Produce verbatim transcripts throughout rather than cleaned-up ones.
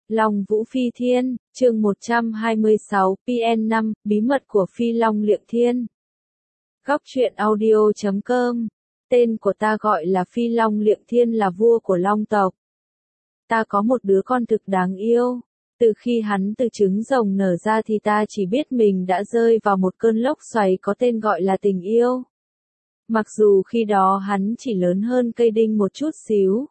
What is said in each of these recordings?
Long Vũ Phi Thiên, chương một trăm hai mươi sáu, P N năm, Bí mật của Phi Long Liệng Thiên. Góc truyện audio chấm com. Tên của ta gọi là Phi Long Liệng Thiên, là vua của Long tộc. Ta có một đứa con thực đáng yêu. Từ khi hắn từ trứng rồng nở ra thì ta chỉ biết mình đã rơi vào một cơn lốc xoáy có tên gọi là tình yêu. Mặc dù khi đó hắn chỉ lớn hơn cây đinh một chút xíu.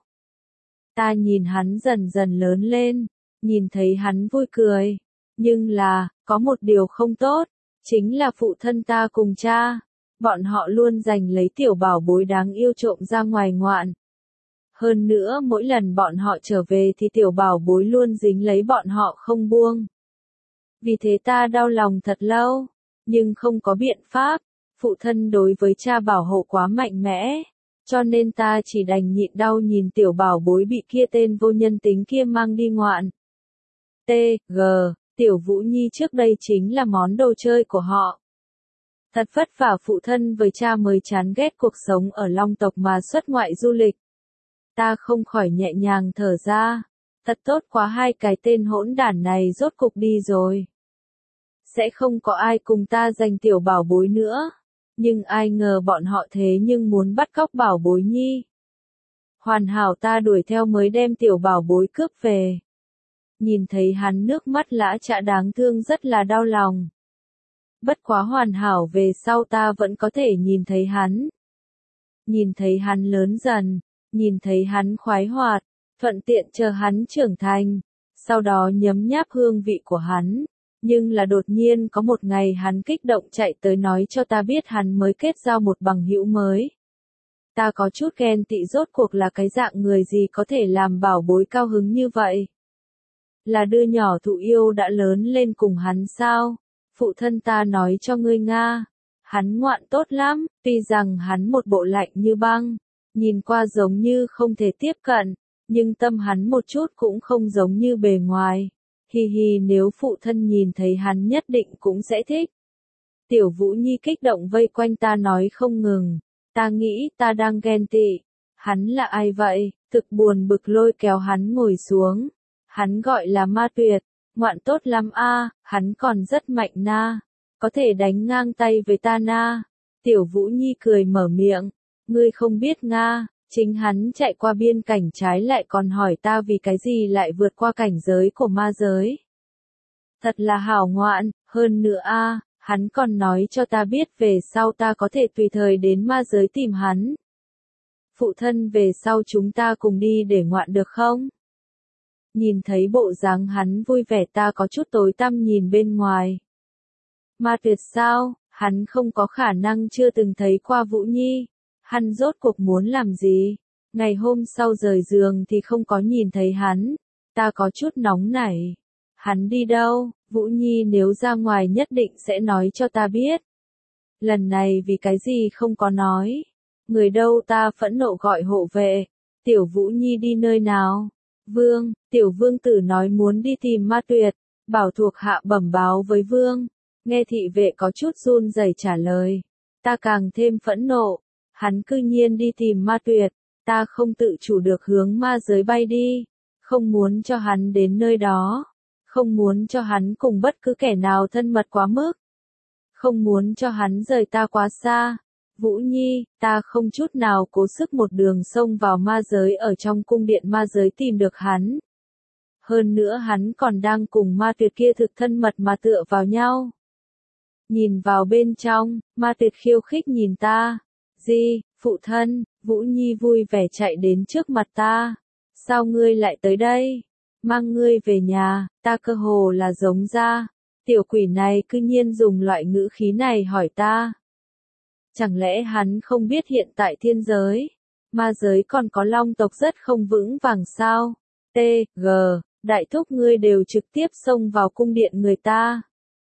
Ta nhìn hắn dần dần lớn lên, nhìn thấy hắn vui cười. Nhưng là, có một điều không tốt, chính là phụ thân ta cùng cha. Bọn họ luôn giành lấy tiểu bảo bối đáng yêu trộm ra ngoài ngoạn. Hơn nữa mỗi lần bọn họ trở về thì tiểu bảo bối luôn dính lấy bọn họ không buông. Vì thế ta đau lòng thật lâu, nhưng không có biện pháp, phụ thân đối với cha bảo hộ quá mạnh mẽ, cho nên ta chỉ đành nhịn đau nhìn tiểu bảo bối bị kia tên vô nhân tính kia mang đi ngoạn. T G Tiểu Vũ Nhi trước đây chính là món đồ chơi của họ. Thật vất vả phụ thân với cha mới chán ghét cuộc sống ở Long tộc mà xuất ngoại du lịch. Ta không khỏi nhẹ nhàng thở ra, thật tốt quá, hai cái tên hỗn đản này rốt cục đi rồi. Sẽ không có ai cùng ta giành tiểu bảo bối nữa, nhưng ai ngờ bọn họ thế nhưng muốn bắt cóc bảo bối nhi. Hoàn hảo ta đuổi theo mới đem tiểu bảo bối cướp về. Nhìn thấy hắn nước mắt lã chã đáng thương rất là đau lòng. Bất quá hoàn hảo về sau ta vẫn có thể nhìn thấy hắn. Nhìn thấy hắn lớn dần, nhìn thấy hắn khoái hoạt, thuận tiện chờ hắn trưởng thành, sau đó nhấm nháp hương vị của hắn. Nhưng là đột nhiên có một ngày hắn kích động chạy tới nói cho ta biết hắn mới kết giao một bằng hữu mới. Ta có chút ghen tị, rốt cuộc là cái dạng người gì có thể làm bảo bối cao hứng như vậy? Là đứa nhỏ thụ yêu đã lớn lên cùng hắn sao? Phụ thân ta nói cho ngươi Nga, hắn ngoạn tốt lắm, tuy rằng hắn một bộ lạnh như băng, nhìn qua giống như không thể tiếp cận, nhưng tâm hắn một chút cũng không giống như bề ngoài. Hi hi, nếu phụ thân nhìn thấy hắn nhất định cũng sẽ thích. Tiểu Vũ Nhi kích động vây quanh ta nói không ngừng. Ta nghĩ ta đang ghen tị. Hắn là ai vậy? Thực buồn bực lôi kéo hắn ngồi xuống. Hắn gọi là Ma Tuyệt. Ngoạn tốt lắm a, hắn còn rất mạnh na. Có thể đánh ngang tay với ta na. Tiểu Vũ Nhi cười mở miệng. Ngươi không biết Nga. Chính hắn chạy qua biên cảnh trái lại còn hỏi ta vì cái gì lại vượt qua cảnh giới của ma giới. Thật là hảo ngoạn, hơn nữa a, hắn còn nói cho ta biết về sau ta có thể tùy thời đến ma giới tìm hắn. Phụ thân, về sau chúng ta cùng đi để ngoạn được không? Nhìn thấy bộ dáng hắn vui vẻ ta có chút tối tăm nhìn bên ngoài. Ma Tuyệt sao, hắn không có khả năng chưa từng thấy qua Vũ Nhi. Hắn rốt cuộc muốn làm gì? Ngày hôm sau rời giường thì không có nhìn thấy hắn. Ta có chút nóng nảy. Hắn đi đâu? Vũ Nhi nếu ra ngoài nhất định sẽ nói cho ta biết. Lần này vì cái gì không có nói? Người đâu? Ta phẫn nộ gọi hộ vệ. Tiểu Vũ Nhi đi nơi nào? Vương, tiểu vương tử nói muốn đi tìm Ma Tuyệt. Bảo thuộc hạ bẩm báo với vương. Nghe thị vệ có chút run rẩy trả lời. Ta càng thêm phẫn nộ. Hắn cư nhiên đi tìm Ma Tuyệt, ta không tự chủ được hướng ma giới bay đi, không muốn cho hắn đến nơi đó, không muốn cho hắn cùng bất cứ kẻ nào thân mật quá mức, không muốn cho hắn rời ta quá xa. Vũ Nhi, ta không chút nào cố sức một đường xông vào ma giới, ở trong cung điện ma giới tìm được hắn. Hơn nữa hắn còn đang cùng Ma Tuyệt kia thực thân mật mà tựa vào nhau. Nhìn vào bên trong, Ma Tuyệt khiêu khích nhìn ta. Gì, phụ thân? Vũ Nhi vui vẻ chạy đến trước mặt ta. Sao ngươi lại tới đây? Mang ngươi về nhà, ta cơ hồ là giống ra. Tiểu quỷ này cư nhiên dùng loại ngữ khí này hỏi ta. Chẳng lẽ hắn không biết hiện tại thiên giới, ma giới còn có long tộc rất không vững vàng sao? T G Đại thúc, ngươi đều trực tiếp xông vào cung điện người ta.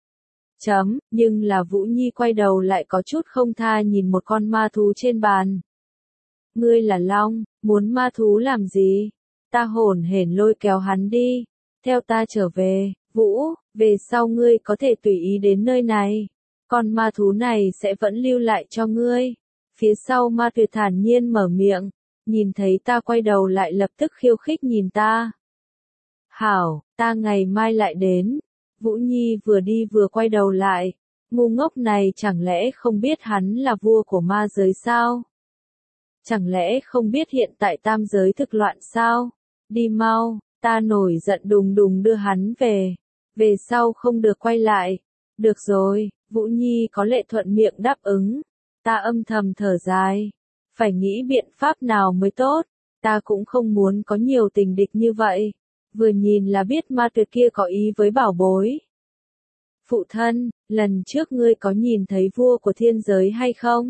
Chấm, nhưng là Vũ Nhi quay đầu lại có chút không tha nhìn một con ma thú trên bàn. Ngươi là long, muốn ma thú làm gì? Ta hổn hển lôi kéo hắn đi. Theo ta trở về, Vũ, về sau ngươi có thể tùy ý đến nơi này. Con ma thú này sẽ vẫn lưu lại cho ngươi. Phía sau Ma Tuyệt thản nhiên mở miệng, nhìn thấy ta quay đầu lại lập tức khiêu khích nhìn ta. Hảo, ta ngày mai lại đến. Vũ Nhi vừa đi vừa quay đầu lại. Ngu ngốc này chẳng lẽ không biết hắn là vua của ma giới sao? Chẳng lẽ không biết hiện tại tam giới thực loạn sao? Đi mau, ta nổi giận đùng đùng đưa hắn về. Về sau không được quay lại. Được rồi, Vũ Nhi có lệ thuận miệng đáp ứng. Ta âm thầm thở dài. Phải nghĩ biện pháp nào mới tốt. Ta cũng không muốn có nhiều tình địch như vậy. Vừa nhìn là biết ma tuyệt kia có ý với bảo bối. Phụ thân, lần trước ngươi có nhìn thấy vua của thiên giới hay không?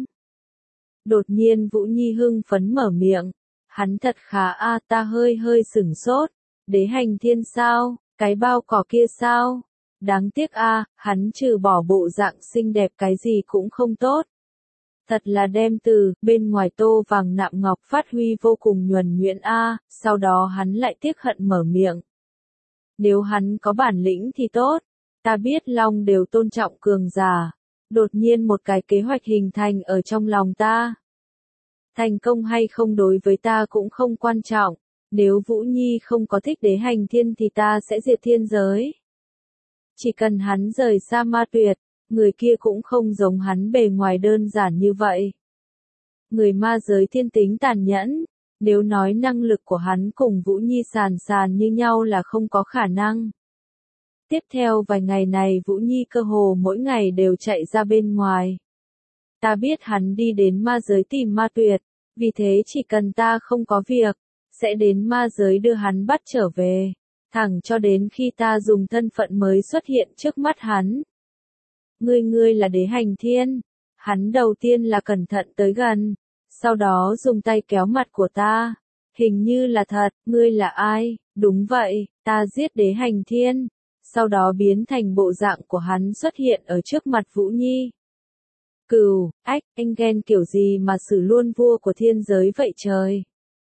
Đột nhiên Vũ Nhi hưng phấn mở miệng. Hắn thật khá a à, ta hơi hơi sửng sốt. Đế hành thiên sao? Cái bao cỏ kia sao? Đáng tiếc a à, hắn trừ bỏ bộ dạng xinh đẹp cái gì cũng không tốt. Thật là đem từ bên ngoài tô vàng nạm ngọc phát huy vô cùng nhuần nhuyễn a à, sau đó hắn lại tiếc hận mở miệng. Nếu hắn có bản lĩnh thì tốt. Ta biết Long đều tôn trọng cường giả. Đột nhiên một cái kế hoạch hình thành ở trong lòng ta. Thành công hay không đối với ta cũng không quan trọng. Nếu Vũ Nhi không có thích đế hành thiên thì ta sẽ diệt thiên giới. Chỉ cần hắn rời xa ma tuyệt, người kia cũng không giống hắn bề ngoài đơn giản như vậy. Người ma giới thiên tính tàn nhẫn. Nếu nói năng lực của hắn cùng Vũ Nhi sàn sàn như nhau là không có khả năng. Tiếp theo vài ngày này Vũ Nhi cơ hồ mỗi ngày đều chạy ra bên ngoài. Ta biết hắn đi đến ma giới tìm ma tuyệt, vì thế chỉ cần ta không có việc, sẽ đến ma giới đưa hắn bắt trở về, thẳng cho đến khi ta dùng thân phận mới xuất hiện trước mắt hắn. Ngươi ngươi là đế hành thiên. Hắn đầu tiên là cẩn thận tới gần, sau đó dùng tay kéo mặt của ta. Hình như là thật, ngươi là ai? Đúng vậy, ta giết đế hành thiên. Sau đó biến thành bộ dạng của hắn xuất hiện ở trước mặt Vũ Nhi. Cừu, ách, anh ghen kiểu gì mà xử luôn vua của thiên giới vậy trời?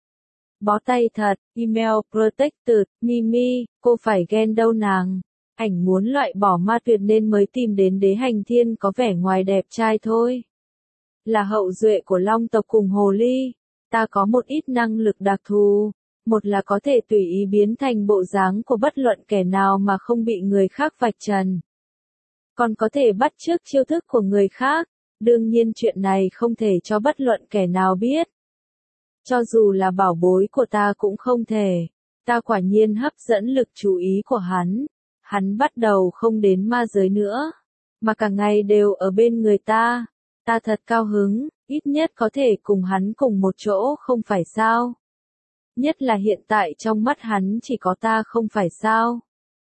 Bó tay thật, email protected, Mimi, cô phải ghen đâu nàng. Ảnh muốn loại bỏ ma tuyệt nên mới tìm đến đế hành thiên có vẻ ngoài đẹp trai thôi. Là hậu duệ của Long tộc cùng Hồ Ly. Ta có một ít năng lực đặc thù. Một là có thể tùy ý biến thành bộ dáng của bất luận kẻ nào mà không bị người khác vạch trần. Còn có thể bắt chước chiêu thức của người khác. Đương nhiên chuyện này không thể cho bất luận kẻ nào biết. Cho dù là bảo bối của ta cũng không thể. Ta quả nhiên hấp dẫn lực chú ý của hắn. Hắn bắt đầu không đến ma giới nữa. Mà cả ngày đều ở bên người ta. Ta thật cao hứng, ít nhất có thể cùng hắn cùng một chỗ không phải sao. Nhất là hiện tại trong mắt hắn chỉ có ta không phải sao.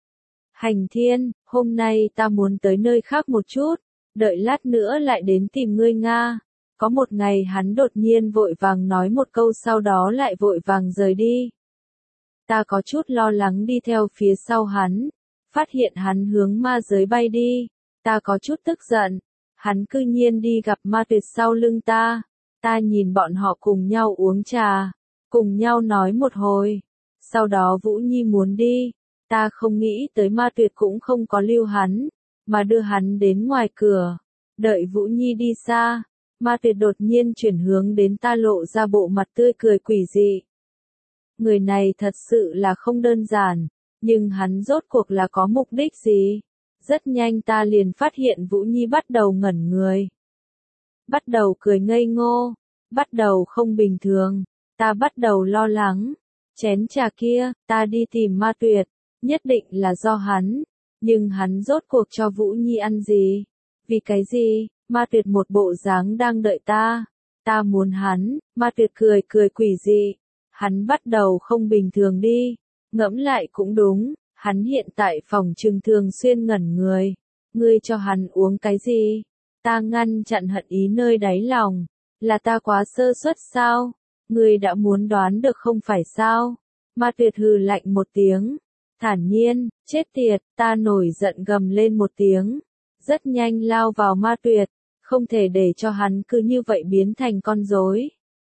Hành thiên, hôm nay ta muốn tới nơi khác một chút, đợi lát nữa lại đến tìm ngươi Nga. Có một ngày hắn đột nhiên vội vàng nói một câu sau đó lại vội vàng rời đi. Ta có chút lo lắng đi theo phía sau hắn, phát hiện hắn hướng ma giới bay đi. Ta có chút tức giận, hắn cư nhiên đi gặp ma tuyệt sau lưng ta. Ta nhìn bọn họ cùng nhau uống trà. Cùng nhau nói một hồi. Sau đó Vũ Nhi muốn đi. Ta không nghĩ tới ma tuyệt cũng không có lưu hắn. Mà đưa hắn đến ngoài cửa. Đợi Vũ Nhi đi xa. Ma tuyệt đột nhiên chuyển hướng đến ta lộ ra bộ mặt tươi cười quỷ dị. Người này thật sự là không đơn giản. Nhưng hắn rốt cuộc là có mục đích gì? Rất nhanh ta liền phát hiện Vũ Nhi bắt đầu ngẩn người. Bắt đầu cười ngây ngô. Bắt đầu không bình thường. Ta bắt đầu lo lắng. Chén trà kia, ta đi tìm ma tuyệt. Nhất định là do hắn. Nhưng hắn rốt cuộc cho Vũ Nhi ăn gì? Vì cái gì? Ma tuyệt một bộ dáng đang đợi ta. Ta muốn hắn. Ma tuyệt cười cười quỷ dị. Hắn bắt đầu không bình thường đi. Ngẫm lại cũng đúng. Hắn hiện tại phòng trừng thường xuyên ngẩn người. Ngươi cho hắn uống cái gì? Ta ngăn chặn hận ý nơi đáy lòng. Là ta quá sơ suất sao? Ngươi đã muốn đoán được không phải sao? Ma tuyệt hừ lạnh một tiếng. Thản nhiên, chết tiệt, ta nổi giận gầm lên một tiếng. Rất nhanh lao vào ma tuyệt. Không thể để cho hắn cứ như vậy biến thành con rối.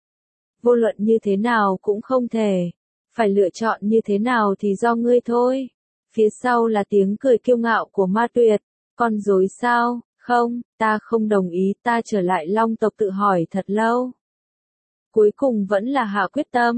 Vô luận như thế nào cũng không thể. Phải lựa chọn như thế nào thì do ngươi thôi. Phía sau là tiếng cười kiêu ngạo của ma tuyệt. Con rối sao? Không, ta không đồng ý. Ta trở lại Long tộc tự hỏi thật lâu. Cuối cùng vẫn là hạ quyết tâm.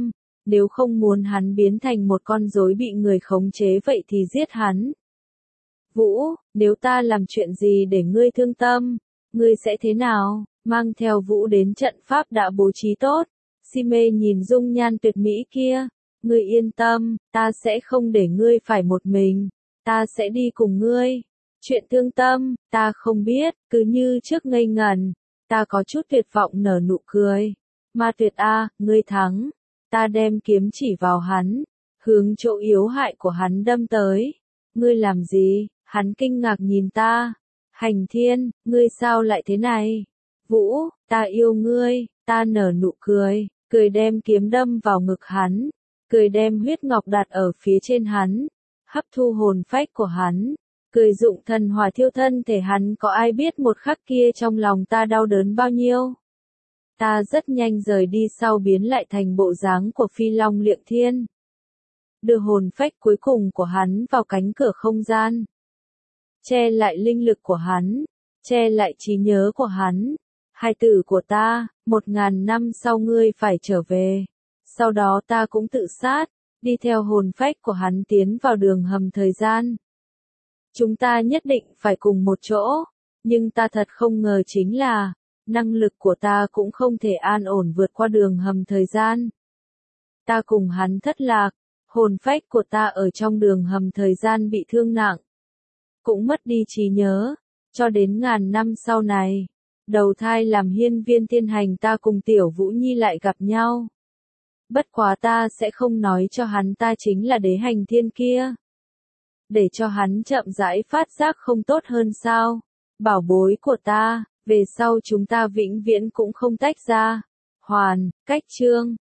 nếu không muốn hắn biến thành một con rối bị người khống chế vậy thì giết hắn. Vũ, nếu ta làm chuyện gì để ngươi thương tâm, ngươi sẽ thế nào? Mang theo Vũ đến trận pháp đã bố trí tốt. Si mê nhìn dung nhan tuyệt mỹ kia. Ngươi yên tâm, ta sẽ không để ngươi phải một mình. Ta sẽ đi cùng ngươi. Chuyện thương tâm, ta không biết, cứ như trước ngây ngần. Ta có chút tuyệt vọng nở nụ cười. Ma Tuyệt a, ngươi thắng. Ta đem kiếm chỉ vào hắn, hướng chỗ yếu hại của hắn đâm tới. Ngươi làm gì? Hắn kinh ngạc nhìn ta. Hành Thiên, ngươi sao lại thế này? Vũ, ta yêu ngươi. Ta nở nụ cười, cười đem kiếm đâm vào ngực hắn, cười đem huyết ngọc đặt ở phía trên hắn, hấp thu hồn phách của hắn, cười dụng thần hỏa thiêu thân thể hắn. Có ai biết một khắc kia trong lòng ta đau đớn bao nhiêu? Ta rất nhanh rời đi sau biến lại thành bộ dáng của Phi Long Liệng Thiên. Đưa hồn phách cuối cùng của hắn vào cánh cửa không gian. Che lại linh lực của hắn, che lại trí nhớ của hắn. Hai tử của ta, một ngàn năm sau ngươi phải trở về. Sau đó ta cũng tự sát, đi theo hồn phách của hắn tiến vào đường hầm thời gian. Chúng ta nhất định phải cùng một chỗ, nhưng ta thật không ngờ chính là, năng lực của ta cũng không thể an ổn vượt qua đường hầm thời gian. Ta cùng hắn thất lạc, hồn phách của ta ở trong đường hầm thời gian bị thương nặng, cũng mất đi trí nhớ, cho đến ngàn năm sau này. Đầu thai làm hiên viên thiên hành ta cùng Tiểu Vũ Nhi lại gặp nhau. Bất quá ta sẽ không nói cho hắn ta chính là đế hành thiên kia. Để cho hắn chậm rãi phát giác không tốt hơn sao? Bảo bối của ta, về sau chúng ta vĩnh viễn cũng không tách ra. Hoàn, cách chương.